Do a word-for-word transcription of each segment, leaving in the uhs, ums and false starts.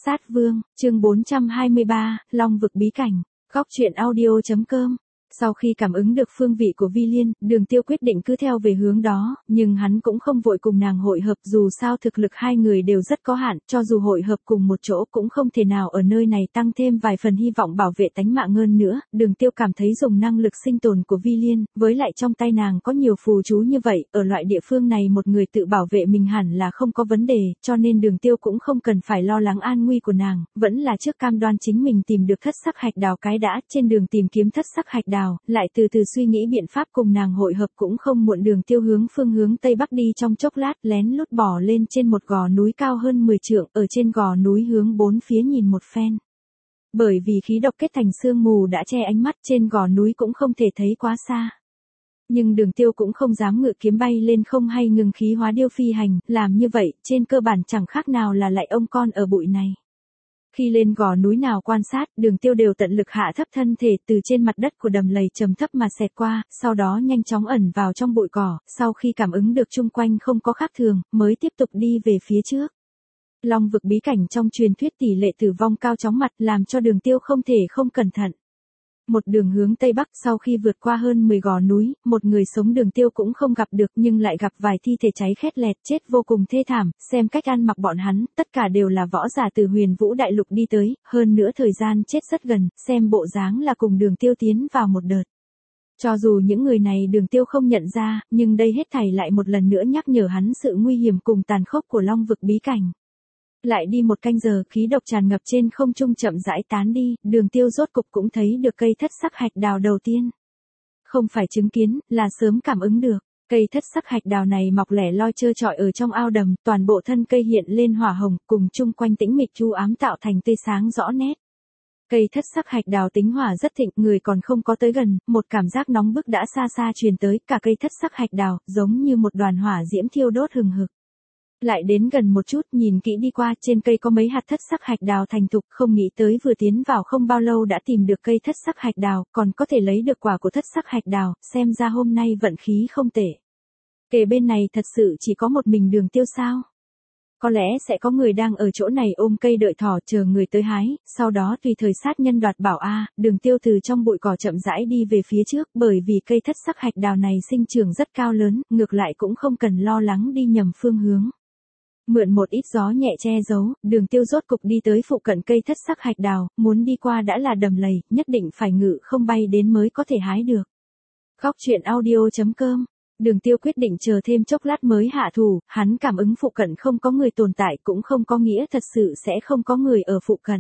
Sát Vương, chương bốn trăm hai mươi ba, Long vực bí cảnh, góc truyện audio chấm com. Sau khi cảm ứng được phương vị của Vi Liên, Đường Tiêu quyết định cứ theo về hướng đó, nhưng hắn cũng không vội cùng nàng hội hợp, dù sao thực lực hai người đều rất có hạn, cho dù hội hợp cùng một chỗ cũng không thể nào ở nơi này tăng thêm vài phần hy vọng bảo vệ tánh mạng hơn nữa. Đường Tiêu cảm thấy dùng năng lực sinh tồn của Vi Liên, với lại trong tay nàng có nhiều phù chú như vậy, ở loại địa phương này một người tự bảo vệ mình hẳn là không có vấn đề, cho nên Đường Tiêu cũng không cần phải lo lắng an nguy của nàng, vẫn là trước cam đoan chính mình tìm được thất sắc hạch đào cái đã. Trên đường tìm kiếm thất sắc hạch đào, lại từ từ suy nghĩ biện pháp cùng nàng hội hợp cũng không muộn. Đường Tiêu hướng phương hướng tây bắc đi trong chốc lát, lén lút bò lên trên một gò núi cao hơn mười trượng, ở trên gò núi hướng bốn phía nhìn một phen. Bởi vì khí độc kết thành sương mù đã che ánh mắt, trên gò núi cũng không thể thấy quá xa. Nhưng Đường Tiêu cũng không dám ngự kiếm bay lên không hay ngừng khí hóa điêu phi hành, làm như vậy, trên cơ bản chẳng khác nào là lại ông con ở bụi này. Khi lên gò núi nào quan sát, Đường Tiêu đều tận lực hạ thấp thân thể từ trên mặt đất của đầm lầy trầm thấp mà xẹt qua, sau đó nhanh chóng ẩn vào trong bụi cỏ, sau khi cảm ứng được chung quanh không có khác thường, mới tiếp tục đi về phía trước. Long vực bí cảnh trong truyền thuyết tỷ lệ tử vong cao chóng mặt làm cho Đường Tiêu không thể không cẩn thận. Một đường hướng Tây Bắc, sau khi vượt qua hơn mười gò núi, một người sống Đường Tiêu cũng không gặp được, nhưng lại gặp vài thi thể cháy khét lẹt, chết vô cùng thê thảm. Xem cách ăn mặc bọn hắn, tất cả đều là võ giả từ Huyền Vũ Đại Lục đi tới, hơn nữa thời gian chết rất gần, xem bộ dáng là cùng Đường Tiêu tiến vào một đợt. Cho dù những người này Đường Tiêu không nhận ra, nhưng đây hết thảy lại một lần nữa nhắc nhở hắn sự nguy hiểm cùng tàn khốc của Long vực bí cảnh. Lại đi một canh giờ, khí độc tràn ngập trên không trung chậm rãi tán đi, Đường Tiêu rốt cục cũng thấy được cây thất sắc hạch đào đầu tiên. Không phải chứng kiến, là sớm cảm ứng được. Cây thất sắc hạch đào này mọc lẻ loi trơ trọi ở trong ao đầm, toàn bộ thân cây hiện lên hỏa hồng, cùng chung quanh tĩnh mịch chu ám tạo thành tươi sáng rõ nét. Cây thất sắc hạch đào tính hỏa rất thịnh, người còn không có tới gần, một cảm giác nóng bức đã xa xa truyền tới, cả cây thất sắc hạch đào, giống như một đoàn hỏa diễm thiêu đốt hừng hực. Lại đến gần một chút, nhìn kỹ đi qua, trên cây có mấy hạt thất sắc hạch đào thành thục, không nghĩ tới vừa tiến vào không bao lâu đã tìm được cây thất sắc hạch đào, còn có thể lấy được quả của thất sắc hạch đào, xem ra hôm nay vận khí không tệ. Kề bên này thật sự chỉ có một mình Đường Tiêu sao? Có lẽ sẽ có người đang ở chỗ này ôm cây đợi thỏ chờ người tới hái, sau đó tùy thời sát nhân đoạt bảo a. À, Đường Tiêu từ trong bụi cỏ chậm rãi đi về phía trước, bởi vì cây thất sắc hạch đào này sinh trưởng rất cao lớn, ngược lại cũng không cần lo lắng đi nhầm phương hướng. Mượn một ít gió nhẹ che giấu, Đường Tiêu rốt cục đi tới phụ cận cây thất sắc hạch đào, muốn đi qua đã là đầm lầy, nhất định phải ngự không bay đến mới có thể hái được. Góc truyện audio chấm com. Đường Tiêu quyết định chờ thêm chốc lát mới hạ thủ, hắn cảm ứng phụ cận không có người tồn tại cũng không có nghĩa thật sự sẽ không có người ở phụ cận.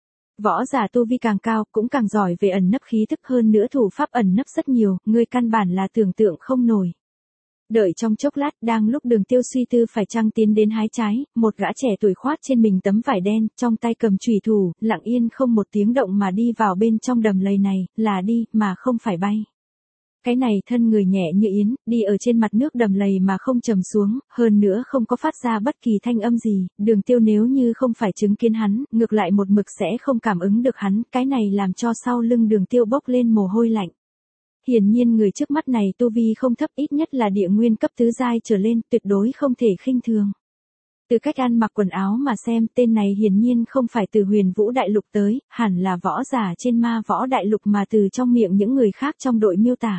Võ giả tu vi càng cao cũng càng giỏi về ẩn nấp khí tức, hơn nữa thủ pháp ẩn nấp rất nhiều, người căn bản là tưởng tượng không nổi. Đợi trong chốc lát, đang lúc Đường Tiêu suy tư phải chăng tiến đến hái trái, một gã trẻ tuổi khoát trên mình tấm vải đen, trong tay cầm chùy thủ, lặng yên không một tiếng động mà đi vào bên trong đầm lầy này, là đi, mà không phải bay. Cái này thân người nhẹ như yến, đi ở trên mặt nước đầm lầy mà không trầm xuống, hơn nữa không có phát ra bất kỳ thanh âm gì. Đường Tiêu nếu như không phải chứng kiến hắn, ngược lại một mực sẽ không cảm ứng được hắn, cái này làm cho sau lưng Đường Tiêu bốc lên mồ hôi lạnh. Hiển nhiên người trước mắt này tu vi không thấp, ít nhất là địa nguyên cấp tứ giai trở lên, tuyệt đối không thể khinh thường. Từ cách ăn mặc quần áo mà xem, tên này hiển nhiên không phải từ Huyền Vũ Đại Lục tới, hẳn là võ giả trên Ma Võ Đại Lục mà từ trong miệng những người khác trong đội miêu tả.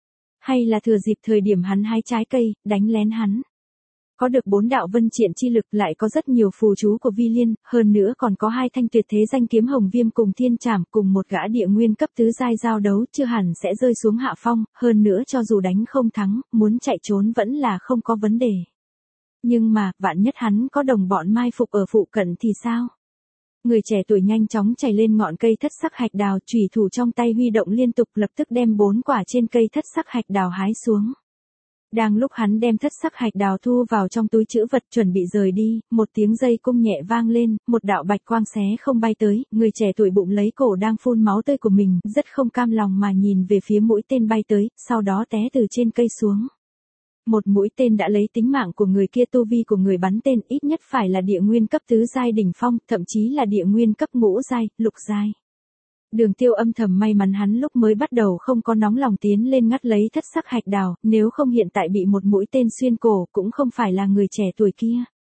Hay là thừa dịp thời điểm hắn hái trái cây, đánh lén hắn. Có được bốn đạo vân triện chi lực, lại có rất nhiều phù chú của Vi Liên, hơn nữa còn có hai thanh tuyệt thế danh kiếm hồng viêm cùng thiên trảm, cùng một gã địa nguyên cấp tứ giai giao đấu, chưa hẳn sẽ rơi xuống hạ phong, hơn nữa cho dù đánh không thắng, muốn chạy trốn vẫn là không có vấn đề. Nhưng mà, vạn nhất hắn có đồng bọn mai phục ở phụ cận thì sao? Người trẻ tuổi nhanh chóng chạy lên ngọn cây thất sắc hạch đào, chùy thủ trong tay huy động liên tục, lập tức đem bốn quả trên cây thất sắc hạch đào hái xuống. Đang lúc hắn đem thất sắc hạch đào thu vào trong túi trữ vật chuẩn bị rời đi, một tiếng dây cung nhẹ vang lên, một đạo bạch quang xé không bay tới, người trẻ tuổi bụng lấy cổ đang phun máu tươi của mình, rất không cam lòng mà nhìn về phía mũi tên bay tới, sau đó té từ trên cây xuống. Một mũi tên đã lấy tính mạng của người kia, tu vi của người bắn tên ít nhất phải là địa nguyên cấp tứ giai đỉnh phong, thậm chí là địa nguyên cấp ngũ giai, lục giai. Đường Tiêu âm thầm may mắn hắn lúc mới bắt đầu không có nóng lòng tiến lên ngắt lấy thất sắc hạch đào, nếu không hiện tại bị một mũi tên xuyên cổ cũng không phải là người trẻ tuổi kia.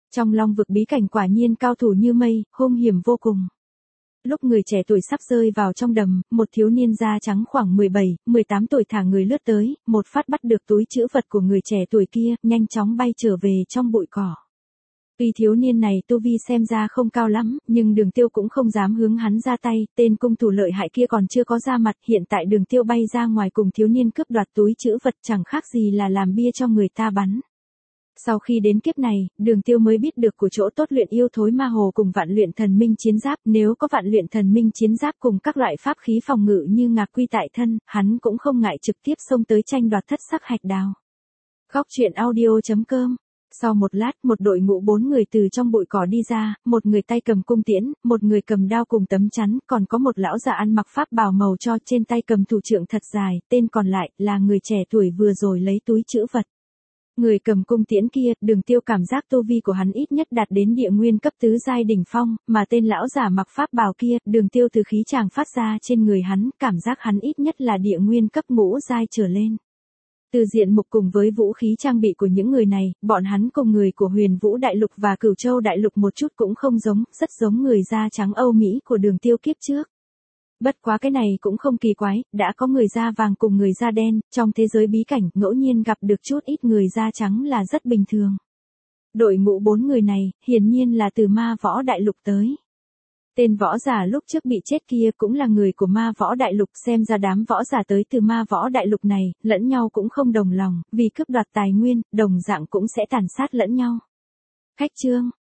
Trong long vực bí cảnh quả nhiên cao thủ như mây, hung hiểm vô cùng. Lúc người trẻ tuổi sắp rơi vào trong đầm, một thiếu niên da trắng khoảng mười bảy, mười tám tuổi thả người lướt tới, một phát bắt được túi trữ vật của người trẻ tuổi kia, nhanh chóng bay trở về trong bụi cỏ. Tuy thiếu niên này tu vi xem ra không cao lắm, nhưng Đường Tiêu cũng không dám hướng hắn ra tay, tên cung thủ lợi hại kia còn chưa có ra mặt, hiện tại Đường Tiêu bay ra ngoài cùng thiếu niên cướp đoạt túi trữ vật chẳng khác gì là làm bia cho người ta bắn. Sau khi đến kiếp này, Đường Tiêu mới biết được của chỗ tốt luyện yêu thối ma hồ cùng vạn luyện thần minh chiến giáp, nếu có vạn luyện thần minh chiến giáp cùng các loại pháp khí phòng ngự như ngạc quy tại thân, hắn cũng không ngại trực tiếp xông tới tranh đoạt thất sắc hạch đào. Góc truyện audio chấm com. Sau một lát, một đội ngũ bốn người từ trong bụi cỏ đi ra, một người tay cầm cung tiễn, một người cầm đao cùng tấm chắn, còn có một lão già ăn mặc pháp bào màu cho, trên tay cầm thủ trượng thật dài, tên còn lại là người trẻ tuổi vừa rồi lấy túi trữ vật. Người cầm cung tiễn kia, Đường Tiêu cảm giác tu vi của hắn ít nhất đạt đến địa nguyên cấp tứ giai đỉnh phong, mà tên lão giả mặc pháp bào kia, Đường Tiêu từ khí chàng phát ra trên người hắn, cảm giác hắn ít nhất là địa nguyên cấp ngũ giai trở lên. Từ diện mục cùng với vũ khí trang bị của những người này, bọn hắn cùng người của Huyền Vũ Đại Lục và Cửu Châu Đại Lục một chút cũng không giống, rất giống người da trắng Âu Mỹ của Đường Tiêu kiếp trước. Bất quá cái này cũng không kỳ quái, đã có người da vàng cùng người da đen, trong thế giới bí cảnh ngẫu nhiên gặp được chút ít người da trắng là rất bình thường. Đội ngũ bốn người này, hiển nhiên là từ Ma Võ Đại Lục tới. Tên võ giả lúc trước bị chết kia cũng là người của Ma Võ Đại Lục, xem ra đám võ giả tới từ Ma Võ Đại Lục này, lẫn nhau cũng không đồng lòng, vì cướp đoạt tài nguyên, đồng dạng cũng sẽ tàn sát lẫn nhau. Khách chương